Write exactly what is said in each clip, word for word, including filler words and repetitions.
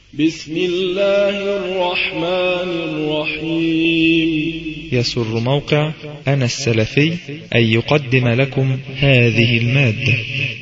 بسم الله الرحمن الرحيم. يسر موقع أنا السلفي أن يقدم لكم هذه المادة.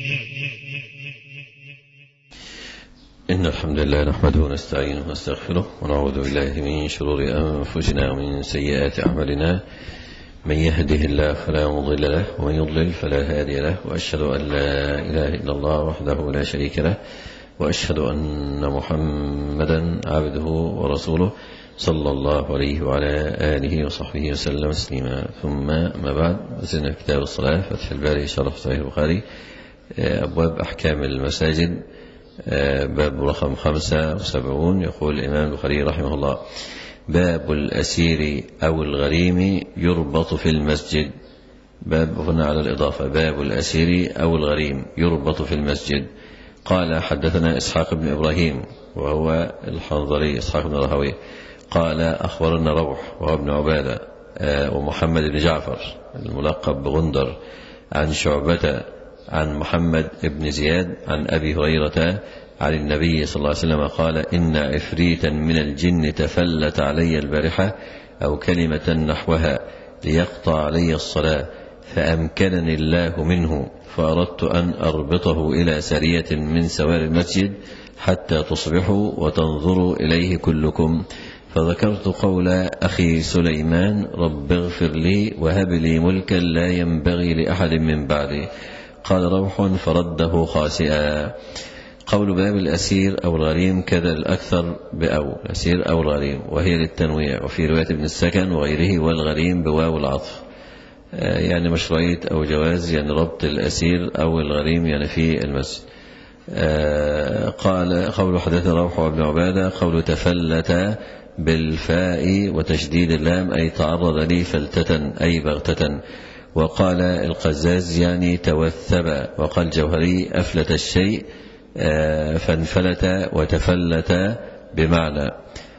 إن الحمد لله نحمده ونستعينه ونستغفره ونعوذ بالله من شرور أنفسنا ومن سيئات أعمالنا. من يهده الله فلا مضل له ومن يضلل فلا هادي له، وأشهد أن لا إله إلا الله وحده لا شريك له، وأشهد أن محمدا عبده ورسوله صلى الله عليه وعلى آله وصحبه وسلم تسليما. ثم ما بعد، زلنا في كتاب الصلاة فتح الباري شرح صحيح البخاري، أبواب أحكام المساجد، باب رقم خمسة وسبعون. يقول الإمام البخاري رحمه الله: باب الأسير أو الغريم يربط في المسجد. باب هنا على الإضافة، باب الأسير أو الغريم يربط في المسجد. قال: حدثنا إسحاق بن إبراهيم وهو الحنظلي إسحاق بن راهويه قال: أخبرنا روح وهو ابن عبادة ومحمد بن جعفر الملقب بغندر عن شعبة عن محمد بن زياد عن أبي هريرة عن النبي صلى الله عليه وسلم قال: إن عفريتا من الجن تفلت علي البارحة أو كلمة نحوها ليقطع علي الصلاة، فأمكنني الله منه، فأردت أن أربطه إلى سرية من سوار المسجد حتى تصبحوا وتنظروا إليه كلكم. فذكرت قول أخي سليمان: رب اغفر لي وهب لي ملكا لا ينبغي لأحد من بعدي. قال روح: فرده خاسئا. قول باب الأسير أو الغريم كذا الأكثر بأو الأسير أو الغريم، وهي للتنويع، وفي رواية ابن السكن وغيره والغريم بواو العطف، يعني مشروعية أو جواز يعني ربط الأسير أو الغريم يعني في المسجد. قال: قول حدث روح وابن عبادة قول تفلت بالفاء وتشديد اللام أي تعرض لي فلتة أي بغتة. وقال القزاز يعني توثب. وقال جوهري أفلت الشيء فانفلت وتفلت بمعنى.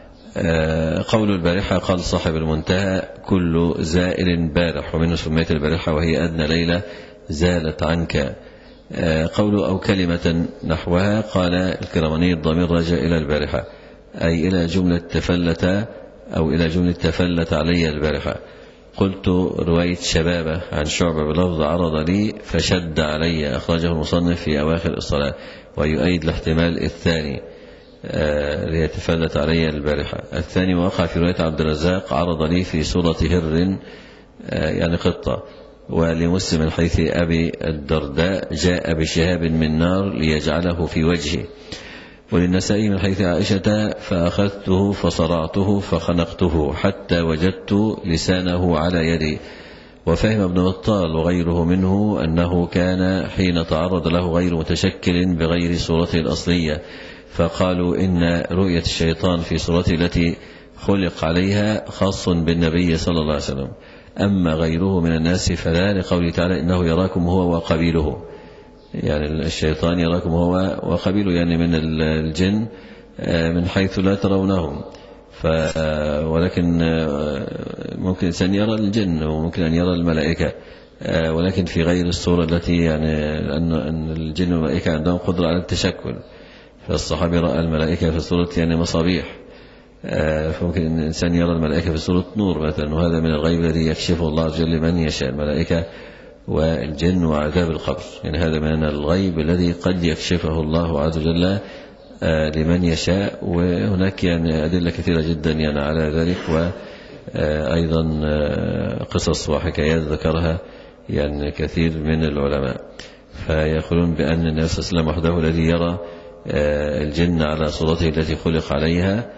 قول البارحة قال صاحب المنتهى: كل زائل بارح، ومنه سميت البارحة وهي أدنى ليلة زالت عنك. قول أو كلمة نحوها قال الكرماني: الضمير رجع إلى البارحة أي إلى جملة تفلت أو إلى جملة تفلت علي البارحة. قلت رواية شبابة عن شعبة بلفظ عرض لي فشد علي، أخرجه المصنف في أواخر الصلاة، ويؤيد الاحتمال الثاني اللي هي تفلت علي البارحة. الثاني وقع في رواية عبد الرزاق عرض لي في سورة هر يعني قطة. ولمسلم من حيث أبي الدرداء جاء بشهاب من نار ليجعله في وجهه. وللنسائي من حيث عائشة فأخذته فصرعته فخنقته حتى وجدت لسانه على يدي. وفهم ابن بطال وغيره منه أنه كان حين تعرض له غير متشكل بغير صورته الأصلية، فقالوا إن رؤية الشيطان في صورته التي خلق عليها خاص بالنبي صلى الله عليه وسلم، أما غيره من الناس فلا، لقوله تعالى: إنه يراكم هو وقبيله، يعني الشيطان يراكم هو وقبيله يعني من الجن من حيث لا ترونهم. ف ولكن ممكن الإنسان يرى الجن وممكن أن يرى الملائكة، ولكن في غير الصورة التي يعني أن الجن والملائكة عندهم قدرة على التشكل. فالصحابي رأى الملائكة في صورة يعني مصابيح، فممكن أن الإنسان يرى الملائكة في صورة نور مثلا، وهذا من الغيب الذي يكشفه الله عز وجل لمن يشاء، الملائكة والجن وعذاب القبر، يعني هذا من الغيب الذي قد يكشفه الله عز وجل لمن يشاء. وهناك يعني أدلة كثيرة جدا يعني على ذلك، وأيضا قصص وحكايات ذكرها يعني كثير من العلماء. فيقولون بأن النبي صلى الله عليه وسلم وحده الذي يرى الجن على صورته التي خلق عليها،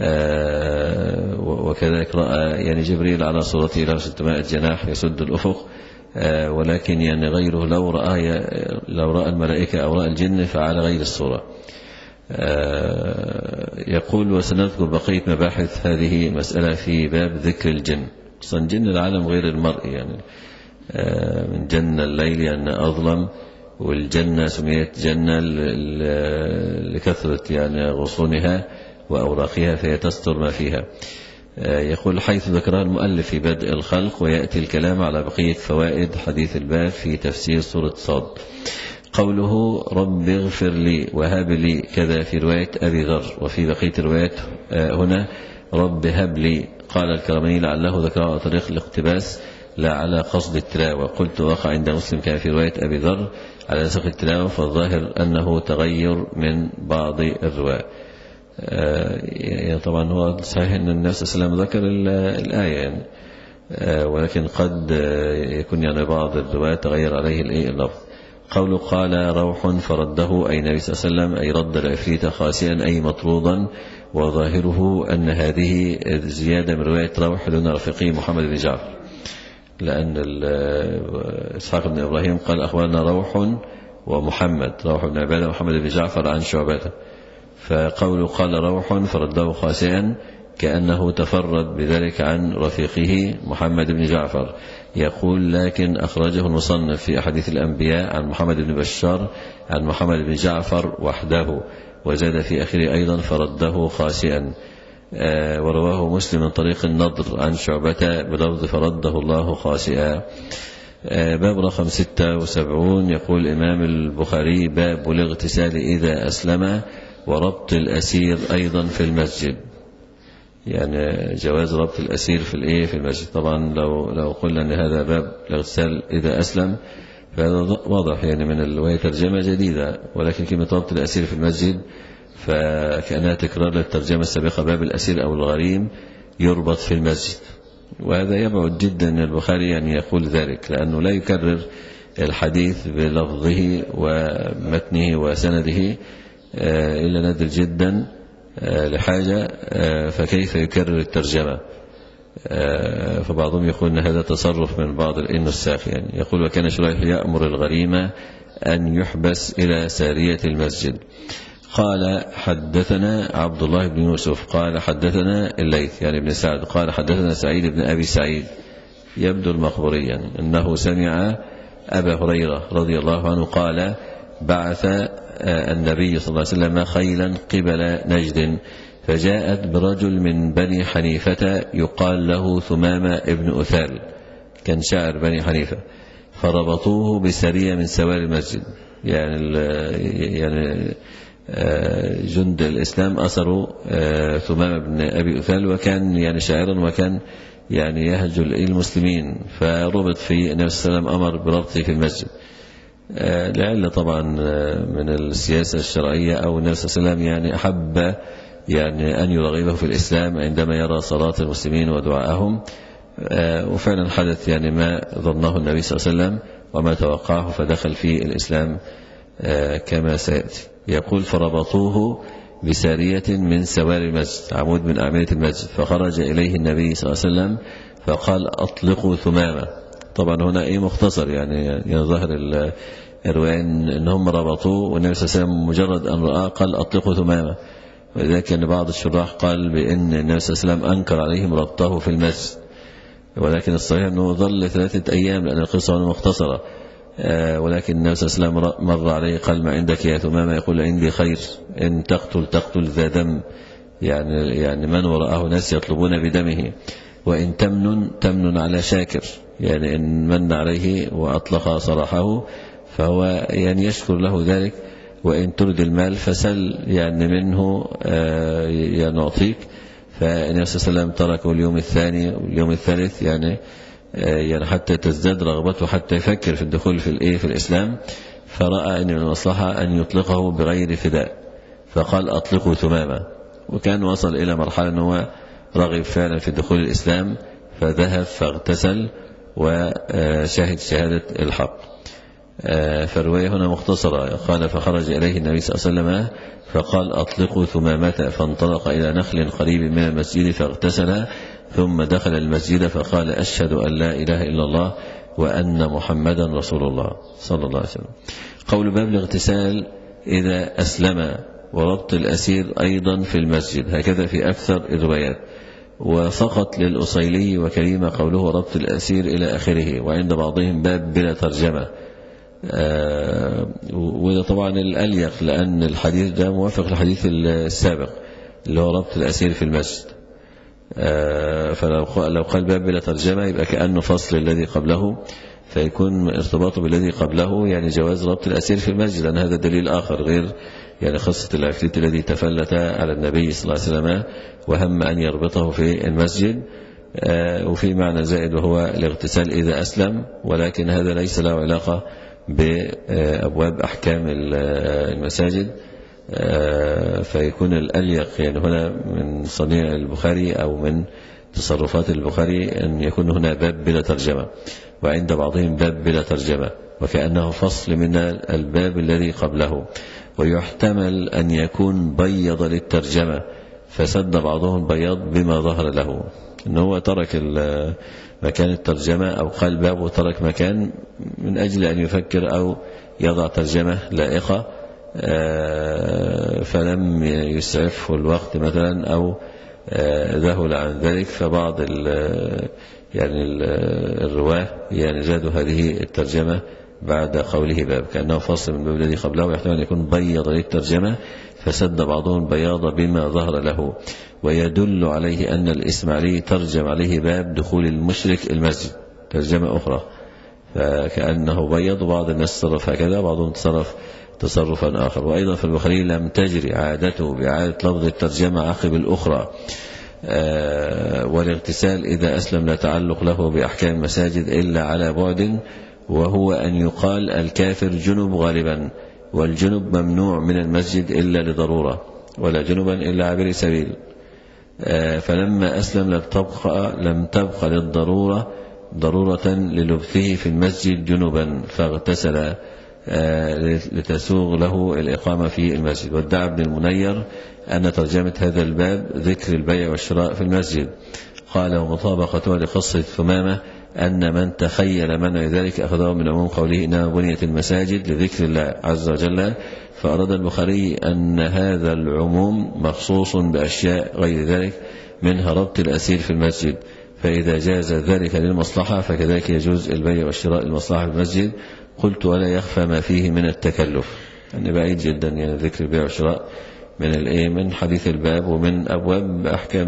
وكذلك رأى يعني جبريل على صورته له ستمائة جناح يسد الأفق. ولكن يعني غيره لو رأى لو رأى الملائكة أو رأى الجن فعلى غير الصورة. يقول: وسنذكر بقية مباحث هذه مسألة في باب ذكر الجن. أصلا جن العالم غير المرء، يعني من جنة الليل يعني أظلم، والجنة سميت جنة لكثرة يعني غصونها وأوراقها فهي تستر ما فيها. يقول: حيث ذكرها المؤلف في بدء الخلق، ويأتي الكلام على بقية فوائد حديث الباب في تفسير سورة صاد. قوله رب اغفر لي وهب لي كذا في رواية أبي ذر، وفي بقية الروايات هنا رب هب لي. قال الكرماني لعله ذكره على طريق الاقتباس لا على قصد التلاوة. قلت وقع عند مسلم كان في رواية أبي ذر على نسق التلاوة، فالظاهر أنه تغير من بعض الرواة. يعني طبعا هو صحيح أن النبي صلى الله عليه وسلم ذكر الآية يعني، ولكن قد يكون يعني بعض الرواة تغير عليه اللفظ. قوله قال روح فرده أي النبي صلى الله عليه وسلم أي رد العفريت خاسئا أي مطرودا، وظاهره أن هذه زيادة من رواية روح دون رفيقه محمد بن جعفر، لأن إسحاق بن إبراهيم قال أخبرنا روح ومحمد، روح بن عبادة محمد بن جعفر عن شعبته، فقوله قال روح فرده خاسئا كأنه تفرد بذلك عن رفيقه محمد بن جعفر. يقول لكن أخرجه المصنف في أحاديث الأنبياء عن محمد بن بشار عن محمد بن جعفر وحده، وزاد في آخره أيضا فرده خاسئا. آه ورواه مسلم من طريق النضر عن شعبة بلفظ فرده الله خاسئا. آه باب رقم ستة وسبعون. يقول الإمام البخاري باب الاغتسال إذا أسلم وربط الأسير أيضا في المسجد، يعني جواز ربط الأسير في الإيه في المسجد. طبعا لو لو قلنا أن هذا باب الاغتسال إذا أسلم فهذا واضح يعني من الرواية ترجمة جديدة، ولكن كلمة ربط الأسير في المسجد فكأنها تكرار للترجمة السابقة باب الأسير أو الغريم يربط في المسجد، وهذا يبعد جدا أن البخاري يعني يقول ذلك، لأنه لا يكرر الحديث بلفظه ومتنه وسنده إلا نادر جدا لحاجة، فكيف يكرر الترجمة؟ فبعضهم يقول أن هذا تصرف من بعض النساخ يعني. يقول وكان شريح يأمر الغريمة أن يحبس إلى سارية المسجد. قال حدثنا عبد الله بن يوسف قال حدثنا الليث يعني ابن سعد قال حدثنا سعيد بن أبي سعيد يبدو المخبريا أنه سمع أبا هريرة رضي الله عنه قال بعث النبي صلى الله عليه وسلم خيلا قبل نجد، فجاءت برجل من بني حنيفة يقال له ثمامة ابن أثال، كان شاعر بني حنيفة، فربطوه بسرية من سوار المسجد. يعني يعني جند الإسلام أسروا ثمامة بن أبي أثال، وكان يعني شاعرا وكان يعني يهجل المسلمين، فربط في النبي صلى الله عليه وسلم أمر بربطه في المسجد لعلة طبعا من السياسة الشرعية، أو النبي صلى الله عليه وسلم يعني أحب يعني أن يرغبه في الإسلام عندما يرى صلاة المسلمين ودعاءهم، وفعلا حدث يعني ما ظنه النبي صلى الله عليه وسلم وما توقعه، فدخل في الإسلام كما سيأتي. يقول فربطوه بسارية من سوار المسجد، عمود من أعمدة المسجد، فخرج إليه النبي صلى الله عليه وسلم فقال أطلقوا ثمامة. طبعا هنا ايه مختصر يعني, يعني ظاهر الرواية ان هم ربطوه والنبي صلى الله عليه وسلم مجرد ان رآه قال اطلقوا ثمامة، ولذلك ان بعض الشراح قال بان النبي صلى الله عليه وسلم انكر عليهم ربطه في المسجد، ولكن الصحيح انه ظل ثلاثة ايام لان القصة هنا مختصرة. آه ولكن النبي صلى الله عليه وسلم مر عليه قال ما عندك يا ثمامة؟ يقول عندي خير، ان تقتل تقتل ذا دم، يعني يعني من وراءه ناس يطلبون بدمه، وان تمنن تمنن على شاكر، يعني إن من عليه وأطلق صراحه فهو يعني يشكر له ذلك، وإن ترد المال فسل يعني منه يعني نعطيك. فالنبي صلى الله عليه وسلم تركه اليوم الثاني واليوم الثالث يعني يعني حتى تزداد رغبته حتى يفكر في الدخول في الإيه في الإسلام، فرأى أن من المصلحة أن يطلقه بغير فداء، فقال أطلقوا ثمامة، وكان وصل إلى مرحلة أنه رغب فعلا في دخول الإسلام، فذهب فاغتسل وشاهد شهادة الحق. فالرواية هنا مختصرة. قال فخرج إليه النبي صلى الله عليه وسلم فقال أطلقوا ثمامة، فانطلق إلى نخل قريب من المسجد فاغتسل، ثم دخل المسجد فقال أشهد أن لا إله إلا الله وأن محمدا رسول الله صلى الله عليه وسلم. قول باب الاغتسال إذا أسلم وربط الأسير أيضا في المسجد، هكذا في أكثر الروايات، وفقط للأصيلي وكريمة قوله ربط الأسير إلى آخره، وعند بعضهم باب بلا ترجمة. آه وده طبعا الأليق لأن الحديث ده موافق للحديث السابق اللي هو ربط الأسير في المسجد. آه فلو لو قال باب بلا ترجمة يبقى كأنه فصل الذي قبله فيكون ارتباطه بالذي قبله يعني جواز ربط الأسير في المسجد، لأن هذا دليل آخر غير يعني قصة العفريت الذي تفلت على النبي صلى الله عليه وسلم وهم أن يربطه في المسجد. وفي معنى زائد وهو الاغتسال إذا أسلم، ولكن هذا ليس له علاقة بأبواب أحكام المساجد، فيكون الأليق يعني هنا من صنيع البخاري أو من تصرفات البخاري أن يكون هنا باب بلا ترجمة، وعند بعضهم باب بلا ترجمة، وكأنه فصل من الباب الذي قبله. ويحتمل أن يكون بيض للترجمة فسد بعضهم البياض بما ظهر له، أنه هو ترك مكان الترجمة أو قال باب وترك مكان من أجل أن يفكر أو يضع ترجمة لائقة، فلم يسعفه الوقت مثلا أو ذهل عن ذلك، فبعض ال يعني الرواه يعني زادوا هذه الترجمة بعد قوله باب، كأنه فصل من الباب الذي قبله، ويحتمل أن يكون بيض للترجمة فسد بعضهم البياض بما ظهر له. ويدل عليه أن الإسماعيلي ترجم عليه باب دخول المشرك المسجد ترجمة أخرى، فكأنه بيض، وبعض الناس تصرف هكذا، بعضهم تصرف تصرفا آخر. وأيضا في البخاري لم تجري عادته بإعادة لفظ الترجمة عقب الأخرى. آه والاغتسال إذا أسلم لا تعلق له بأحكام المساجد إلا على بعد، وهو أن يقال الكافر جنب غالبا، والجنب ممنوع من المسجد إلا لضرورة، ولا جنبا إلا عبر سبيل. آه فلما أسلم لم تبقى, لم تبقى للضرورة ضرورة للبثه في المسجد جنبا، فاغتسل لتسوغ له الإقامة في المسجد. وادعى ابن المنير أن ترجمة هذا الباب ذكر البيع والشراء في المسجد. قال ومطابقته لقصة ثمامة أن من تخيل منع ذلك أخذه من عموم قوله إنما بنيت المساجد لذكر الله عز وجل، فأراد البخاري أن هذا العموم مخصوص بأشياء غير ذلك منها ربط الأسير في المسجد، فإذا جاز ذلك للمصلحة فكذلك يجوز البيع والشراء للمصلحة في المسجد. قلت ولا يخفى ما فيه من التكلف، يعني بعيد جدا يعني ذكر البيع والشراء من الايه من حديث الباب ومن أبواب أحكام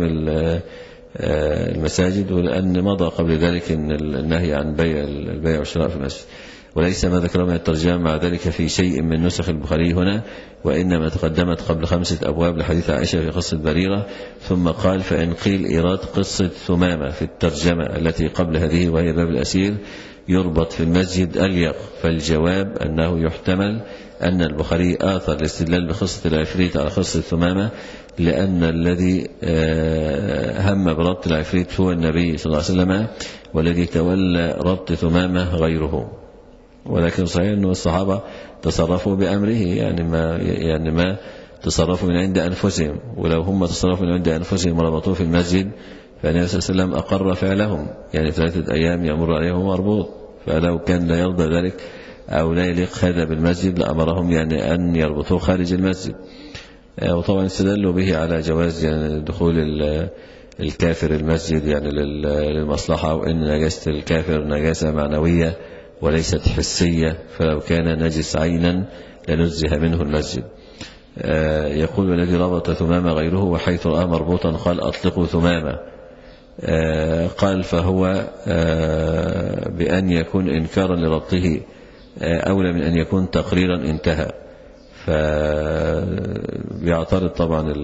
المساجد، ولأن مضى قبل ذلك إن النهي عن بيع البيع والشراء في المسجد. وليس ما ذكره من الترجمة مع ذلك في شيء من نسخ البخاري هنا، وإنما تقدمت قبل خمسة أبواب لحديث عائشة في قصة بريرة. ثم قال فإن قيل إيراد قصة ثمامة في الترجمة التي قبل هذه وهي باب الأسير يربط في المسجد أليق، فالجواب أنه يحتمل أن البخاري آثر الاستدلال بقصة العفريت على قصة ثمامة، لأن الذي هم بربط العفريت هو النبي صلى الله عليه وسلم، والذي تولى ربط ثمامة غيره. ولكن صحيح أن الصحابة تصرفوا بأمره، يعني ما يعني ما تصرفوا من عند أنفسهم، ولو هم تصرفوا من عند أنفسهم وربطوه في المسجد فالنبي صلى الله عليه وسلم أقر فعلهم، يعني ثلاثة أيام يمر عليهم مربوط، فلو كان لا يرضى ذلك أو لا يليق هذا بالمسجد لأمرهم يعني أن يربطوه خارج المسجد. وطبعا استدلوا به على جواز يعني دخول الكافر المسجد يعني للمصلحة، وإن نجاسة الكافر نجاسة معنوية وليست حسية، فلو كان نجس عينا لنزه منه المسجد. يقول والذي ربط ثمامة غيره، وحيث رأى مربوطا قال أطلقوا ثمامة، قال فهو بأن يكون إنكارا لربطه أولى من أن يكون تقريرا انتهى. فبيعترض طبعا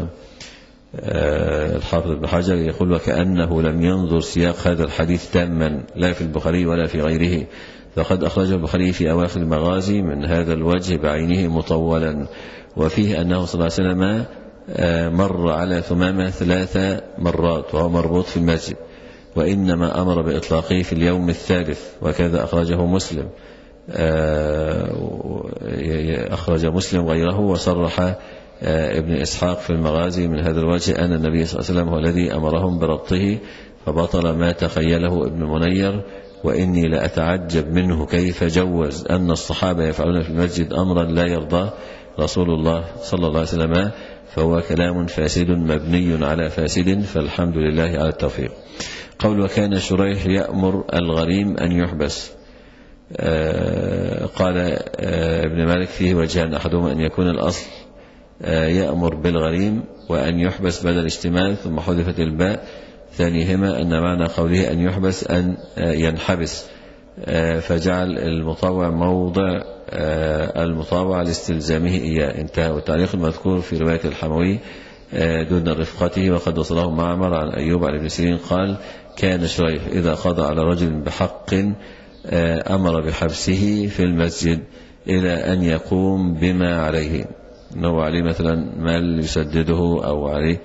الحافظ ابن حجر، يقول وكأنه لم ينظر سياق هذا الحديث تاما لا في البخاري ولا في غيره، فقد أخرجه البخاري في أواخر المغازي من هذا الوجه بعينه مطولا، وفيه أنه صلى الله عليه وسلم مر على ثمامة ثلاث مرات وهو مربوط في المسجد، وإنما أمر بإطلاقه في اليوم الثالث، وكذا أخرجه مسلم أخرج مسلم غيره. وصرح ابن إسحاق في المغازي من هذا الوجه أن النبي صلى الله عليه وسلم هو الذي أمرهم بربطه، فبطل ما تخيله ابن منير. وإني لأتعجب منه كيف جوز أن الصحابة يفعلون في المسجد أمرا لا يرضى رسول الله صلى الله عليه وسلم، فهو كلام فاسد مبني على فاسد، فالحمد لله على التوفيق. قول وكان شريح يأمر الغريم أن يحبس، آه قال آه ابن مالك فيه وجهان، أحدهما أن يكون الأصل آه يأمر بالغريم وأن يحبس بدل اشتمال ثم حذفت الباء، ثانيهما أن معنى قوله أن يحبس أن آه ينحبس، فجعل المطوع موضع المطاوع لاستلزامه إياه. انتهى. والتعليق المذكور في رواية الحموي دون رفقته، وقد وصله معمر عن أيوب عن ابن سيرين قال: كان شريح إذا قضى على رجل بحق أمر بحبسه في المسجد إلى أن يقوم بما عليه، أنه عليه مثلا مال يسدده أو عليه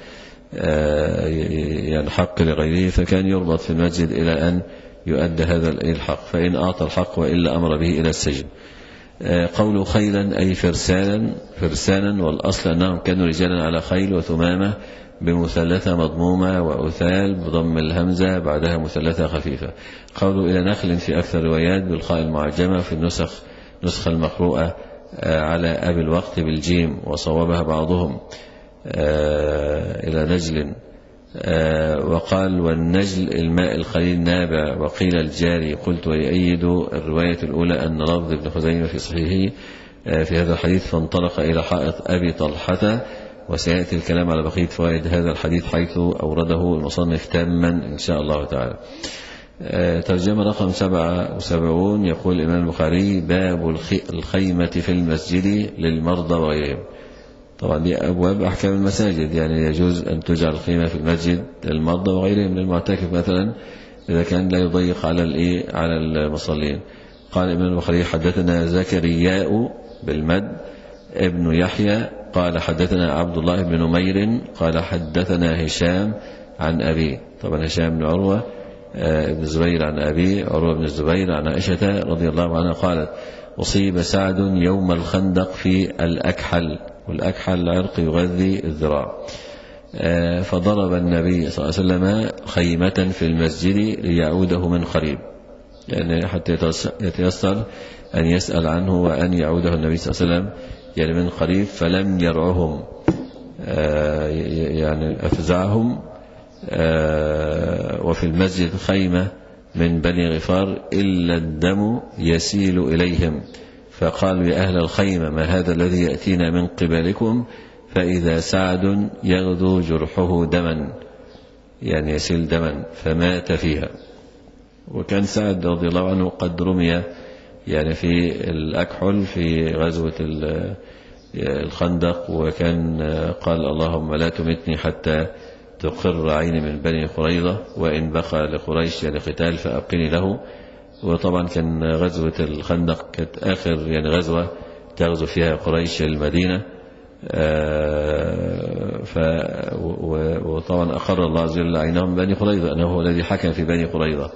يعني حق لغيره، فكان يربط في المسجد إلى أن يؤدى هذا الحق، فإن أعطى الحق وإلا أمر به إلى السجن. قول خيلا أي فرسانا فرسانا والأصل أنهم كانوا رجالا على خيل وثمامة بمثلثة مضمومة وأثال بضم الهمزة بعدها مثلثة خفيفة. قول إلى نخل في أكثر روايات بالخاء المعجمة في النسخ نسخ المقروءة على أبي الوقت بالجيم، وصوبها بعضهم إلى نجل. وقال والنجل الماء القليل نابع، وقيل الجاري. قلت ويؤيد الرواية الأولى أن لفظ ابن خزيمة في صحيحه في هذا الحديث فانطلق إلى حائط أبي طلحة، وسيأتي الكلام على بقية فوائد هذا الحديث حيث أورده المصنف تاما إن شاء الله تعالى. ترجمة رقم سبعة وسبعون. يقول الإمام البخاري: باب الخيمة في المسجد للمرضى وغيرهم. طبعا دي أبواب أحكام المساجد، يعني يجوز أن تجعل الخيمة في المسجد للمرضى وغيرهم من المعتكف مثلا إذا كان لا يضيق على الإيه على المصلين. قال الإمام البخاري: حدثنا زكرياء بالمد ابن يحيى قال حدثنا عبد الله بن نمير قال حدثنا هشام عن أبي. طبعا هشام بن عروة ابن الزبير عن أبي عروة بن الزبير عن عائشة رضي الله عنها قالت: أصيب سعد يوم الخندق في الأكحل، والأكحل عرق يغذي الذراع، فضرب النبي صلى الله عليه وسلم خيمة في المسجد ليعوده من قريب، يعني حتى يتيسر أن يسأل عنه وأن يعوده النبي صلى الله عليه وسلم يعني من قريب، فلم يرعهم يعني أفزعهم. وفي المسجد خيمة من بني غفار إلا الدم يسيل إليهم، فقالوا: يا أهل الخيمة ما هذا الذي يأتينا من قبلكم؟ فإذا سعد يغدو جرحه دما، يعني يسيل دما، فمات فيها. وكان سعد رضي الله عنه قد رمي يعني في الأكحل في غزوة الخندق، وكان قال: اللهم لا تمتني حتى تقر عيني من بني قريظة، وإن بقى لقريش يعني قتال فأبقني له. وطبعا كان غزوة الخندق كانت آخر يعني غزوة تغزو فيها قريش المدينة، ف وطبعا أقر الله عز وجل عينهم بني قريظة أنه هو الذي حكم في بني قريظة،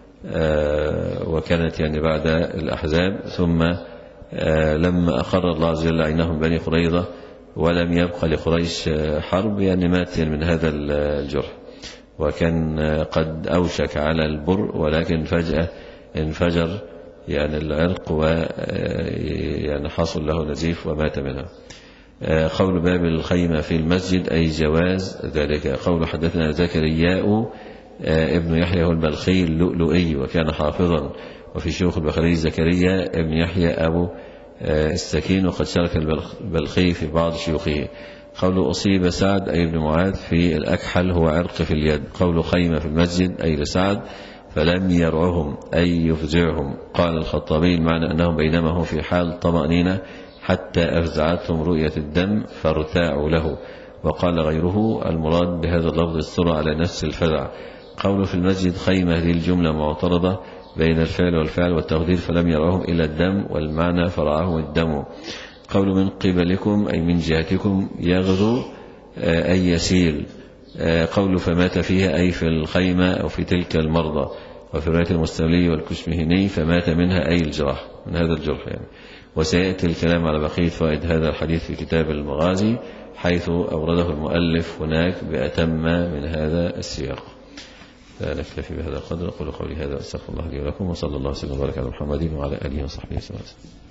وكانت يعني بعد الأحزاب. ثم لما أقر الله عز وجل عينهم بني قريظة ولم يبقى لقريش حرب، يعني مات يعني من هذا الجرح، وكان قد أوشك على البر، ولكن فجأة انفجر يعني العرق ويعني حصل له نزيف ومات منها. قول باب الخيمة في المسجد أي جواز ذلك. قول حدثنا زكرياء ابن يحيى هو البلخي اللؤلؤي وكان حافظا، وفي شيوخ البخاري زكريا ابن يحيى أبو السكين، وقد شارك البلخي في بعض شيوخه. قول أصيب سعد أي ابن معاذ في الأكحل هو عرق في اليد. قول خيمة في المسجد أي لسعد فلم يرعهم أي يفزعهم. قال الخطابي المعنى أنهم بينما هم في حال طمأنينة حتى أفزعتهم رؤية الدم فارتاعوا له. وقال غيره المراد بهذا اللفظ السرعة على نفس الفزع. قول في المسجد خيمة هذه الجملة معترضة بين الفعل والفعل والتقدير، فلم يرعهم إلا الدم، والمعنى فرعهم الدم. قول من قبلكم أي من جهتكم يغزو أي يسيل. قول فمات فيها أي في الخيمة أو في تلك المرضى. وفي رواية المستولي والكشمهني فمات منها أي الجراح من هذا الجرح يعني. وسيأتي الكلام على بقية فوائد هذا الحديث في كتاب المغازي حيث أورده المؤلف هناك بأتم من هذا السياق. فنكتفي بهذا القدر. أقول قولي هذا وأستغفر الله لي ولكم، وصلى الله وسلم وبارك على محمد وعلى آله وصحبه وسلم.